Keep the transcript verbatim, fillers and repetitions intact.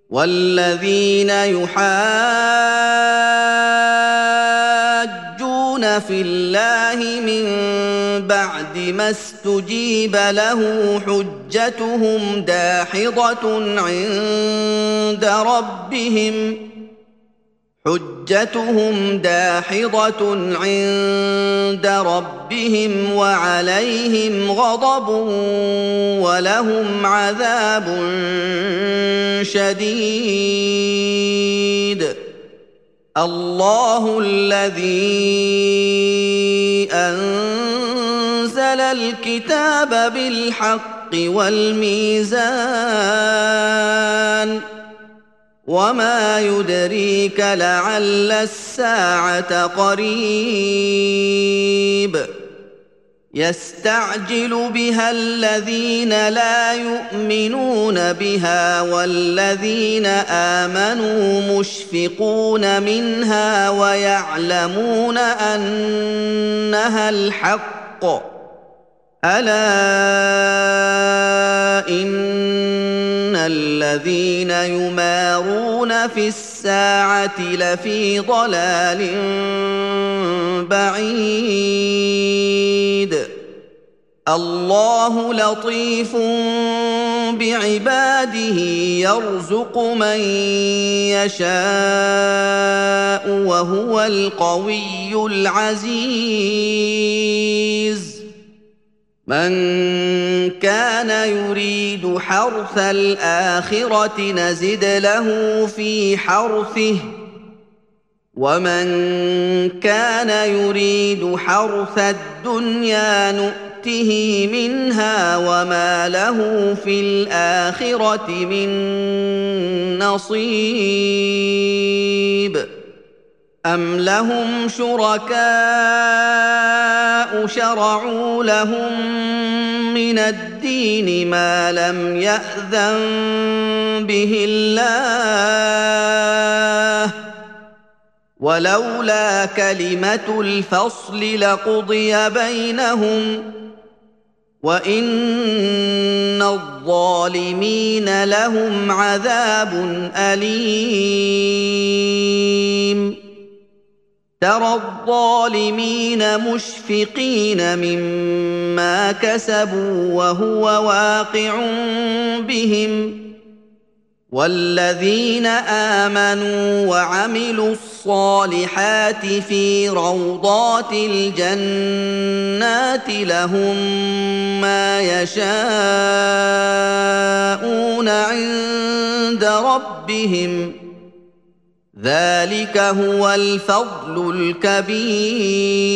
والذين يحاجون في الله من بعد ما استجيب له حجتهم داحضة عند ربهم حجتهم داحضة عند ربهم وعليهم غضب ولهم عذاب شديد. الله الذي أنزل الكتاب بالحق والميزان وما يدريك لعل الساعة قريب يستعجل بها الذين لا يؤمنون بها والذين آمنوا مشفقون منها ويعلمون أنها الحق ألا إن الذين يمارون في الساعة لفي ضلال بعيد. الله لطيف بعباده يرزق من يشاء وهو القوي العزيز. من كان يريد حرث الآخرة نزد له في حرثه ومن كان يريد حرث الدنيا نؤته منها وما له في الآخرة من نصيب. أم لهم شركاء شرعوا لهم من الدين ما لم يأذن به الله ولولا كلمة الفصل لقضي بينهم وإن الظالمين لهم عذاب أليم. ترى الظالمين مشفقين مما كسبوا وهو واقع بهم والذين آمنوا وعملوا الصالحات في روضات الجنات لهم ما يشاءون عند ربهم ذلك هو الفضل الكبير.